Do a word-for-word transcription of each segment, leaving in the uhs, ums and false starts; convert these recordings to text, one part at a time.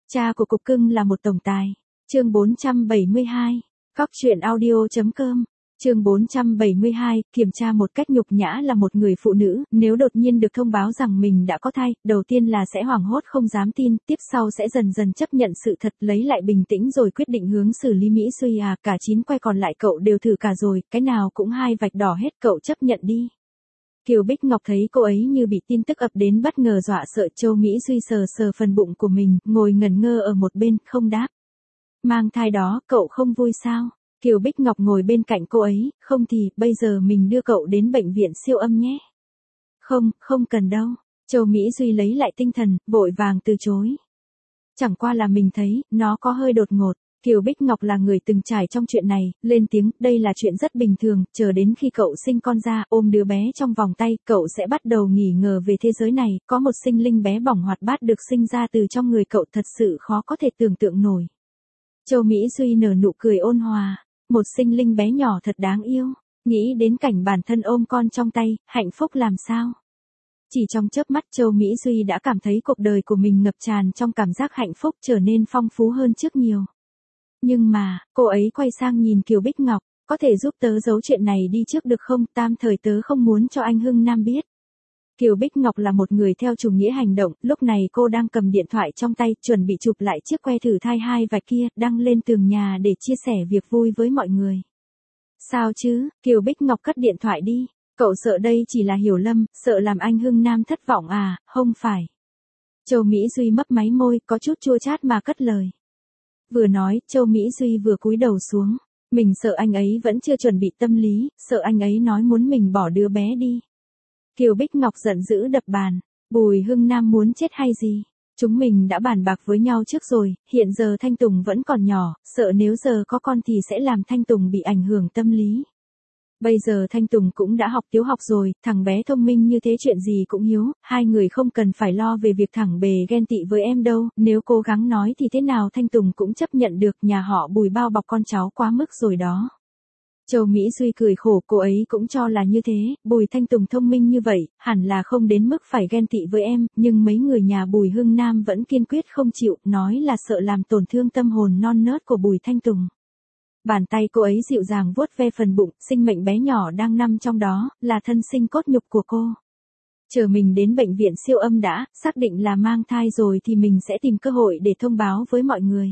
Cha của cục cưng là một tổng tài. Chương bốn trăm bảy mươi hai. Cóc truyện audio.com. Chương bốn trăm bảy mươi hai, kiểm tra một cách nhục nhã là một người phụ nữ, nếu đột nhiên được thông báo rằng mình đã có thai, đầu tiên là sẽ hoảng hốt không dám tin, tiếp sau sẽ dần dần chấp nhận sự thật, lấy lại bình tĩnh rồi quyết định hướng xử lý Mỹ Suy à, cả chín quay còn lại cậu đều thử cả rồi, cái nào cũng hai vạch đỏ hết, cậu chấp nhận đi. Kiều Bích Ngọc thấy cô ấy như bị tin tức ập đến bất ngờ dọa sợ, Châu Mỹ Duy sờ sờ phần bụng của mình, ngồi ngẩn ngơ ở một bên, không đáp. Mang thai đó, cậu không vui sao? Kiều Bích Ngọc ngồi bên cạnh cô ấy, không thì, bây giờ mình đưa cậu đến bệnh viện siêu âm nhé. Không, không cần đâu. Châu Mỹ Duy lấy lại tinh thần, vội vàng từ chối. Chẳng qua là mình thấy, nó có hơi đột ngột. Kiều Bích Ngọc là người từng trải trong chuyện này, lên tiếng, đây là chuyện rất bình thường, chờ đến khi cậu sinh con ra, ôm đứa bé trong vòng tay, cậu sẽ bắt đầu nghỉ ngờ về thế giới này, có một sinh linh bé bỏng hoạt bát được sinh ra từ trong người cậu thật sự khó có thể tưởng tượng nổi. Châu Mỹ Duy nở nụ cười ôn hòa, một sinh linh bé nhỏ thật đáng yêu, nghĩ đến cảnh bản thân ôm con trong tay, hạnh phúc làm sao. Chỉ trong chớp mắt Châu Mỹ Duy đã cảm thấy cuộc đời của mình ngập tràn trong cảm giác hạnh phúc trở nên phong phú hơn trước nhiều. Nhưng mà, cô ấy quay sang nhìn Kiều Bích Ngọc, có thể giúp tớ giấu chuyện này đi trước được không, tam thời tớ không muốn cho anh Hưng Nam biết. Kiều Bích Ngọc là một người theo chủ nghĩa hành động, lúc này cô đang cầm điện thoại trong tay, chuẩn bị chụp lại chiếc que thử thai hai vạch kia, đăng lên tường nhà để chia sẻ việc vui với mọi người. Sao chứ, Kiều Bích Ngọc cất điện thoại đi, cậu sợ đây chỉ là hiểu lầm, sợ làm anh Hưng Nam thất vọng à, không phải. Châu Mỹ Duy mấp máy môi, có chút chua chát mà cất lời. Vừa nói, Châu Mỹ Duy vừa cúi đầu xuống, mình sợ anh ấy vẫn chưa chuẩn bị tâm lý, sợ anh ấy nói muốn mình bỏ đứa bé đi. Kiều Bích Ngọc giận dữ đập bàn, Bùi Hưng Nam muốn chết hay gì? Chúng mình đã bàn bạc với nhau trước rồi, hiện giờ Thanh Tùng vẫn còn nhỏ, sợ nếu giờ có con thì sẽ làm Thanh Tùng bị ảnh hưởng tâm lý. Bây giờ Thanh Tùng cũng đã học tiểu học rồi, thằng bé thông minh như thế chuyện gì cũng hiếu, hai người không cần phải lo về việc thẳng bề ghen tị với em đâu, nếu cố gắng nói thì thế nào Thanh Tùng cũng chấp nhận được, nhà họ Bùi bao bọc con cháu quá mức rồi đó. Châu Mỹ Duy cười khổ, cô ấy cũng cho là như thế, Bùi Thanh Tùng thông minh như vậy, hẳn là không đến mức phải ghen tị với em, nhưng mấy người nhà Bùi Hưng Nam vẫn kiên quyết không chịu, nói là sợ làm tổn thương tâm hồn non nớt của Bùi Thanh Tùng. Bàn tay cô ấy dịu dàng vuốt ve phần bụng, sinh mệnh bé nhỏ đang nằm trong đó, là thân sinh cốt nhục của cô. Chờ mình đến bệnh viện siêu âm đã, xác định là mang thai rồi thì mình sẽ tìm cơ hội để thông báo với mọi người.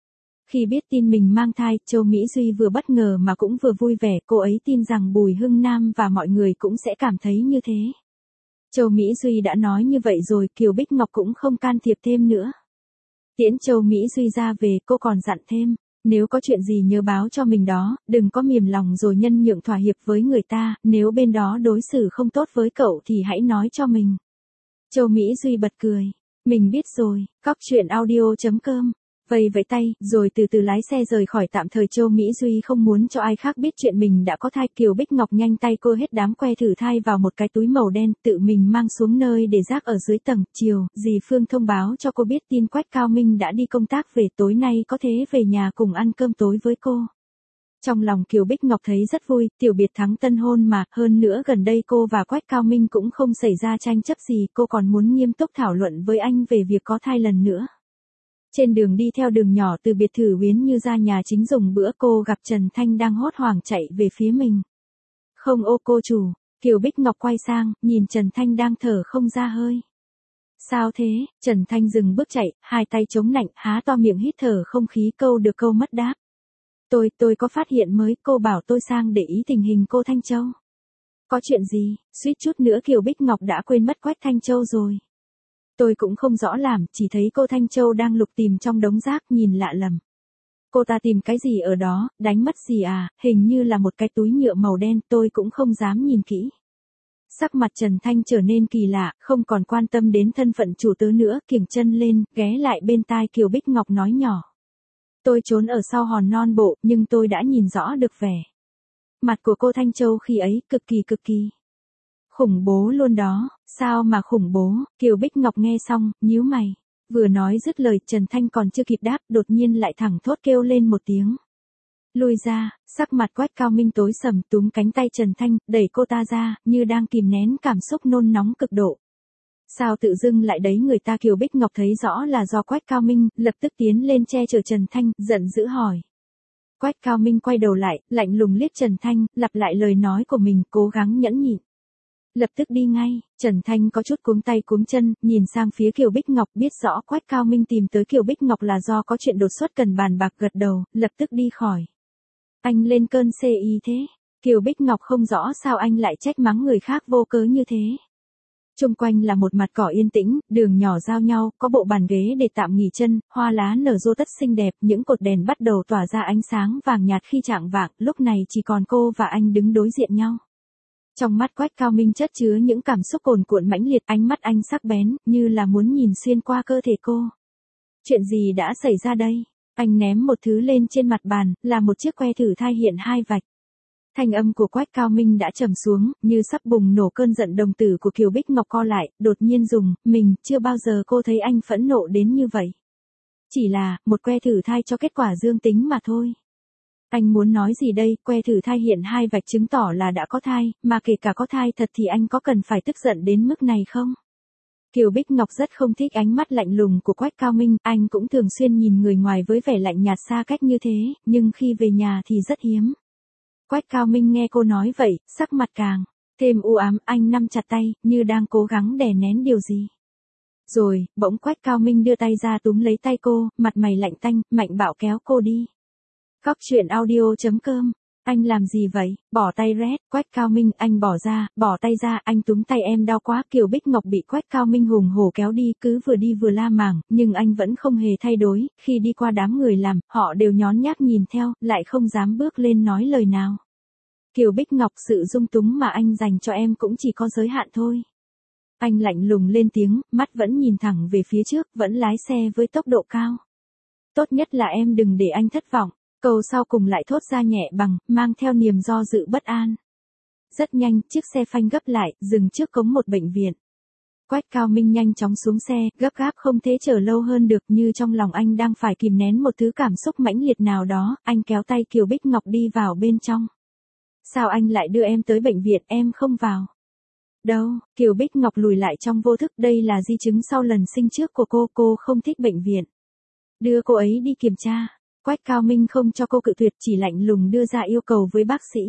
Khi biết tin mình mang thai, Châu Mỹ Duy vừa bất ngờ mà cũng vừa vui vẻ, cô ấy tin rằng Bùi Hưng Nam và mọi người cũng sẽ cảm thấy như thế. Châu Mỹ Duy đã nói như vậy rồi, Kiều Bích Ngọc cũng không can thiệp thêm nữa. Tiễn Châu Mỹ Duy ra về, cô còn dặn thêm, nếu có chuyện gì nhớ báo cho mình đó, đừng có mềm lòng rồi nhân nhượng thỏa hiệp với người ta, nếu bên đó đối xử không tốt với cậu thì hãy nói cho mình. Châu Mỹ Duy bật cười, mình biết rồi, cóc truyện audio.com. Vây vẫy tay, rồi từ từ lái xe rời khỏi tạm thời. Châu Mỹ Duy không muốn cho ai khác biết chuyện mình đã có thai. Kiều Bích Ngọc nhanh tay cô hết đám que thử thai vào một cái túi màu đen, tự mình mang xuống nơi để rác ở dưới tầng. Chiều, dì Phương thông báo cho cô biết tin Quách Cao Minh đã đi công tác về, tối nay có thể về nhà cùng ăn cơm tối với cô. Trong lòng Kiều Bích Ngọc thấy rất vui, tiểu biệt thắng tân hôn mà, hơn nữa gần đây cô và Quách Cao Minh cũng không xảy ra tranh chấp gì, cô còn muốn nghiêm túc thảo luận với anh về việc có thai lần nữa. Trên đường đi theo đường nhỏ từ biệt thự Uyến Như ra nhà chính dùng bữa, cô gặp Trần Thanh đang hốt hoảng chạy về phía mình. Không ô cô chủ, Kiều Bích Ngọc quay sang, nhìn Trần Thanh đang thở không ra hơi. Sao thế? Trần Thanh dừng bước chạy, hai tay chống nạnh, há to miệng hít thở không khí, câu được câu mất đáp. Tôi, tôi có phát hiện mới, cô bảo tôi sang để ý tình hình cô Thanh Châu. Có chuyện gì? Suýt chút nữa Kiều Bích Ngọc đã quên mất Quách Thanh Châu rồi. Tôi cũng không rõ làm, chỉ thấy cô Thanh Châu đang lục tìm trong đống rác, nhìn lạ lầm. Cô ta tìm cái gì ở đó, đánh mất gì à, hình như là một cái túi nhựa màu đen, tôi cũng không dám nhìn kỹ. Sắc mặt Trần Thanh trở nên kỳ lạ, không còn quan tâm đến thân phận chủ tớ nữa, kiểng chân lên, ghé lại bên tai Kiều Bích Ngọc nói nhỏ. Tôi trốn ở sau hòn non bộ, nhưng tôi đã nhìn rõ được vẻ mặt của cô Thanh Châu khi ấy, cực kỳ cực kỳ khủng bố luôn đó. Sao mà khủng bố? Kiều Bích Ngọc nghe xong, nhíu mày. Vừa nói dứt lời, Trần Thanh còn chưa kịp đáp, đột nhiên lại thẳng thốt kêu lên một tiếng. Lùi ra, sắc mặt Quách Cao Minh tối sầm, túm cánh tay Trần Thanh, đẩy cô ta ra, như đang kìm nén cảm xúc nôn nóng cực độ. Sao tự dưng lại đấy người ta? Kiều Bích Ngọc thấy rõ là do Quách Cao Minh, lập tức tiến lên che chở Trần Thanh, giận dữ hỏi. Quách Cao Minh quay đầu lại, lạnh lùng liếc Trần Thanh, lặp lại lời nói của mình, cố gắng nhẫn nhịn. Lập tức đi ngay. Trần Thanh có chút cuống tay cuống chân, nhìn sang phía Kiều Bích Ngọc, biết rõ Quách Cao Minh tìm tới Kiều Bích Ngọc là do có chuyện đột xuất cần bàn bạc, gật đầu, lập tức đi khỏi. Anh lên cơn xê y thế? Kiều Bích Ngọc không rõ sao anh lại trách mắng người khác vô cớ như thế. Trung quanh là một mặt cỏ yên tĩnh, đường nhỏ giao nhau, có bộ bàn ghế để tạm nghỉ chân, hoa lá nở rộ tất xinh đẹp, những cột đèn bắt đầu tỏa ra ánh sáng vàng nhạt khi chạng vạng, lúc này chỉ còn cô và anh đứng đối diện nhau. Trong mắt Quách Cao Minh chất chứa những cảm xúc cuồn cuộn mãnh liệt, ánh mắt anh sắc bén, như là muốn nhìn xuyên qua cơ thể cô. Chuyện gì đã xảy ra đây? Anh ném một thứ lên trên mặt bàn, là một chiếc que thử thai hiện hai vạch. Thanh âm của Quách Cao Minh đã trầm xuống, như sắp bùng nổ. Cơn giận đồng tử của Kiều Bích Ngọc co lại, đột nhiên dùng, mình, chưa bao giờ cô thấy anh phẫn nộ đến như vậy. Chỉ là, một que thử thai cho kết quả dương tính mà thôi. Anh muốn nói gì đây? Que thử thai hiện hai vạch chứng tỏ là đã có thai, mà kể cả có thai thật thì anh có cần phải tức giận đến mức này không? Kiều Bích Ngọc rất không thích ánh mắt lạnh lùng của Quách Cao Minh, anh cũng thường xuyên nhìn người ngoài với vẻ lạnh nhạt xa cách như thế, nhưng khi về nhà thì rất hiếm. Quách Cao Minh nghe cô nói vậy, sắc mặt càng thêm u ám, anh nắm chặt tay, như đang cố gắng đè nén điều gì. Rồi, bỗng Quách Cao Minh đưa tay ra túm lấy tay cô, mặt mày lạnh tanh, mạnh bạo kéo cô đi. Cóc truyện audio chấm com. Anh làm gì vậy? Bỏ tay Red. Quách Cao Minh, anh bỏ ra, bỏ tay ra, anh túm tay em đau quá. Kiều Bích Ngọc bị Quách Cao Minh hùng hổ kéo đi, cứ vừa đi vừa la màng, nhưng anh vẫn không hề thay đổi. Khi đi qua đám người làm, họ đều nhón nhác nhìn theo, lại không dám bước lên nói lời nào. Kiều Bích Ngọc, sự dung túng mà anh dành cho em cũng chỉ có giới hạn thôi. Anh lạnh lùng lên tiếng, mắt vẫn nhìn thẳng về phía trước, vẫn lái xe với tốc độ cao. Tốt nhất là em đừng để anh thất vọng. Câu sau cùng lại thốt ra nhẹ bằng, mang theo niềm do dự bất an. Rất nhanh, chiếc xe phanh gấp lại, dừng trước cổng một bệnh viện. Quách Cao Minh nhanh chóng xuống xe, gấp gáp không thể chờ lâu hơn được, như trong lòng anh đang phải kìm nén một thứ cảm xúc mãnh liệt nào đó, anh kéo tay Kiều Bích Ngọc đi vào bên trong. Sao anh lại đưa em tới bệnh viện, em không vào? Đâu, Kiều Bích Ngọc lùi lại trong vô thức, đây là di chứng sau lần sinh trước của cô, cô không thích bệnh viện. Đưa cô ấy đi kiểm tra. Quách Cao Minh không cho cô cự tuyệt, chỉ lạnh lùng đưa ra yêu cầu với bác sĩ.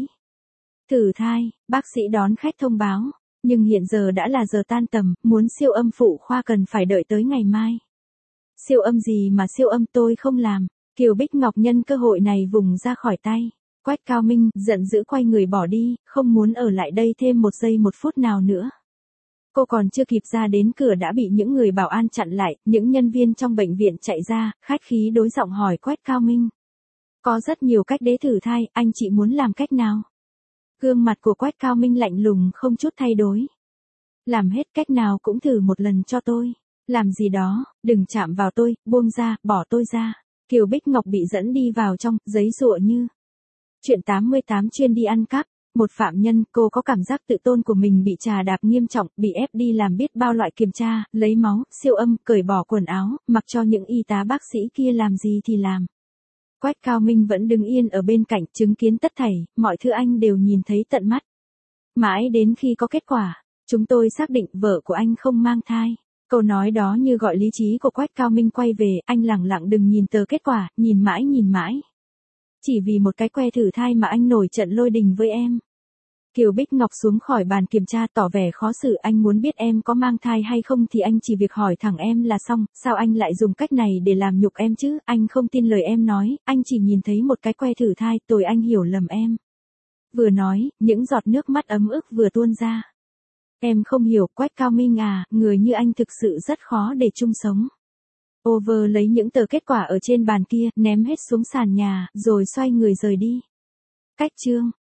Thử thai, bác sĩ đón khách thông báo, nhưng hiện giờ đã là giờ tan tầm, muốn siêu âm phụ khoa cần phải đợi tới ngày mai. Siêu âm gì mà siêu âm, tôi không làm. Kiều Bích Ngọc nhân cơ hội này vùng ra khỏi tay. Quách Cao Minh giận dữ quay người bỏ đi, không muốn ở lại đây thêm một giây một phút nào nữa. Cô còn chưa kịp ra đến cửa đã bị những người bảo an chặn lại, những nhân viên trong bệnh viện chạy ra, khách khí đối giọng hỏi Quách Cao Minh. Có rất nhiều cách để thử thai, anh chị muốn làm cách nào? Gương mặt của Quách Cao Minh lạnh lùng không chút thay đổi. Làm hết cách nào cũng thử một lần cho tôi. Làm gì đó, đừng chạm vào tôi, buông ra, bỏ tôi ra. Kiều Bích Ngọc bị dẫn đi vào trong, giấy giụa như. Chuyện tám mươi tám chuyên đi ăn cắp. Một phạm nhân, cô có cảm giác tự tôn của mình bị trà đạp nghiêm trọng, bị ép đi làm biết bao loại kiểm tra, lấy máu, siêu âm, cởi bỏ quần áo, mặc cho những y tá bác sĩ kia làm gì thì làm. Quách Cao Minh vẫn đứng yên ở bên cạnh, chứng kiến tất thảy, mọi thứ anh đều nhìn thấy tận mắt. Mãi đến khi có kết quả, chúng tôi xác định vợ của anh không mang thai. Câu nói đó như gọi lý trí của Quách Cao Minh quay về, anh lẳng lặng đừng nhìn tờ kết quả, nhìn mãi nhìn mãi. Chỉ vì một cái que thử thai mà anh nổi trận lôi đình với em. Kiều Bích Ngọc xuống khỏi bàn kiểm tra tỏ vẻ khó xử, anh muốn biết em có mang thai hay không thì anh chỉ việc hỏi thẳng em là xong, sao anh lại dùng cách này để làm nhục em chứ, anh không tin lời em nói, anh chỉ nhìn thấy một cái que thử thai, tội anh hiểu lầm em. Vừa nói, những giọt nước mắt ấm ức vừa tuôn ra. Em không hiểu, Quách Cao Minh à, người như anh thực sự rất khó để chung sống. Over lấy những tờ kết quả ở trên bàn kia, ném hết xuống sàn nhà, rồi xoay người rời đi. Cách chương